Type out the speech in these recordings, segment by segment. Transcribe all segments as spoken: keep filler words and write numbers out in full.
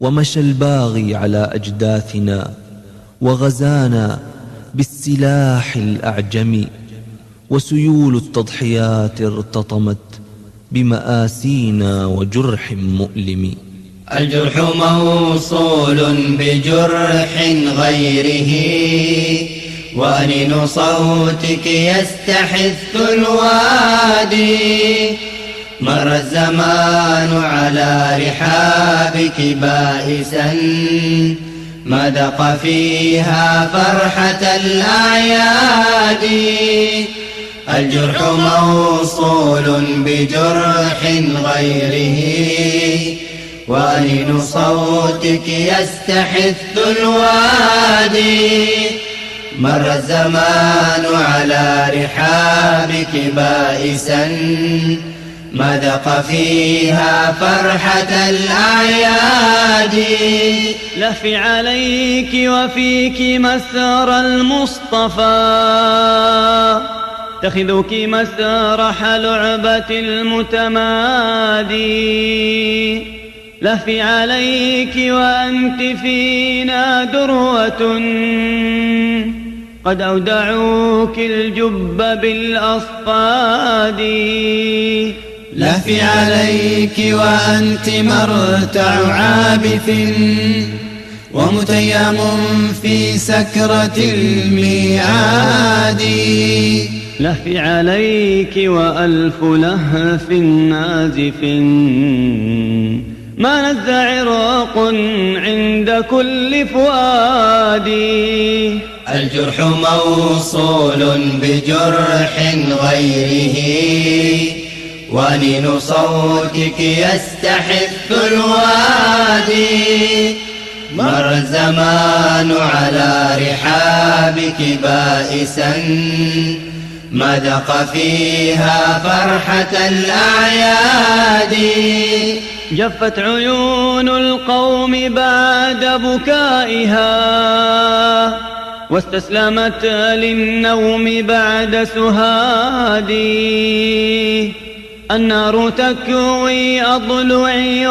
ومشى الباغي على أجداثنا وغزانا بالسلاح الأعجمي، وسيول التضحيات ارتطمت بمآسينا وجرح مؤلم. الجرح موصول بجرح غيره، وأنين صوتك يستحث الوادي. مر الزمان على رحابك بائسا، مذق فيها فرحة الأعياد. الجرح موصول بجرح غيره، وأنين صوتك يستحث الوادي. مر الزمان على رحابك بائسا، مذق فيها فرحة الأعياد. لف عليك وفيك مسار المصطفى، تخذك مسرح لعبة المتمادي. لف عليك وأنت فينا دروة، قد أودعوك الجب بالأصفاد. لف عليك وأنت مرتع عابث، ومتيم في سكرة الميعاد. لف عليك وألف لهف نازف، ما نز عرق عند كل فؤاد. الجرح موصول بجرح غيره، وأنين صوتك يستحث الوادي. مر الزمان على رحابك بائسا، مذق فيها فرحة الأعياد. جفت عيون القوم بعد بكائها، واستسلمت للنوم بعد سهادي. النار تكوي أضلعي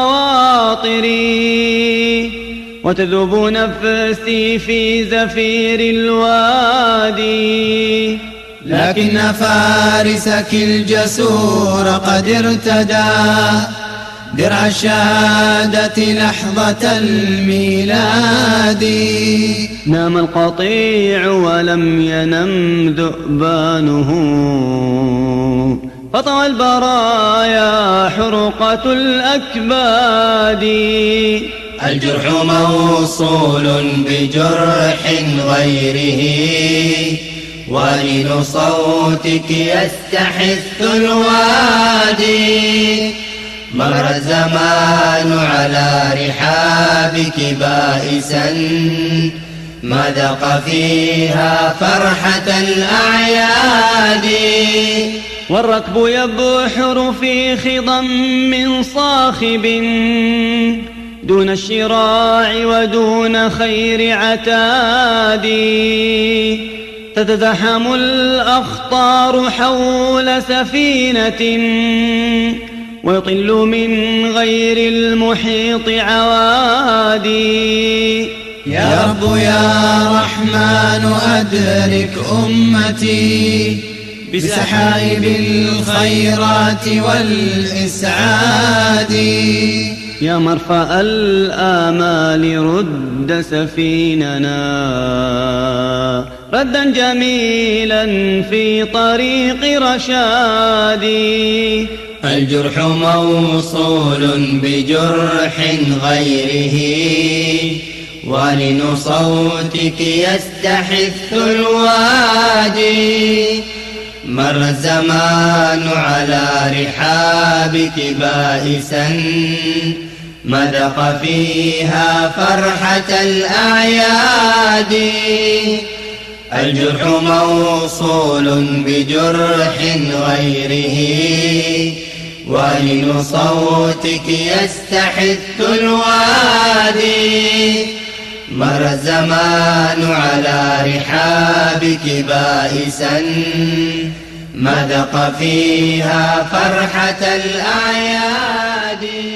وخواطري، وتذوب نفسي في زفير الوادي. لكن فارسك الجسور قد ارتدى درع الشهادة لحظة الميلاد. نام القطيع ولم ينم ذؤبانه، فطوى البرايا حرقة الأكباد. الجرح موصول بجرح غيره، وأنين صوتك يستحث الوادي. مر الزمان على رحابك بائسا، مذق فيها فرحة الأعياد. والركب يبحر في خضم صاخب، دون الشراع ودون خير عتاد. تتزحم الأخطار حول سفينة، ويطل من غير المحيط عوادي. يا رب يا رحمن أدرك أمتي بسحائب الخيرات والإسعاد. يا مرفأ الآمال رد سفيننا ردا جميلا في طريق رشادي. الجرح موصول بجرح غيره، وأنين صوتك يستحث الوادي. مر الزمان على رحابك بائسا، مذق فيها فرحة الأعياد. الجرح موصول بجرح غيره، وأنين صوتك يستحث الوادي. مر الزمان على رحابك بائسا، مذق فيها فرحة الأعياد.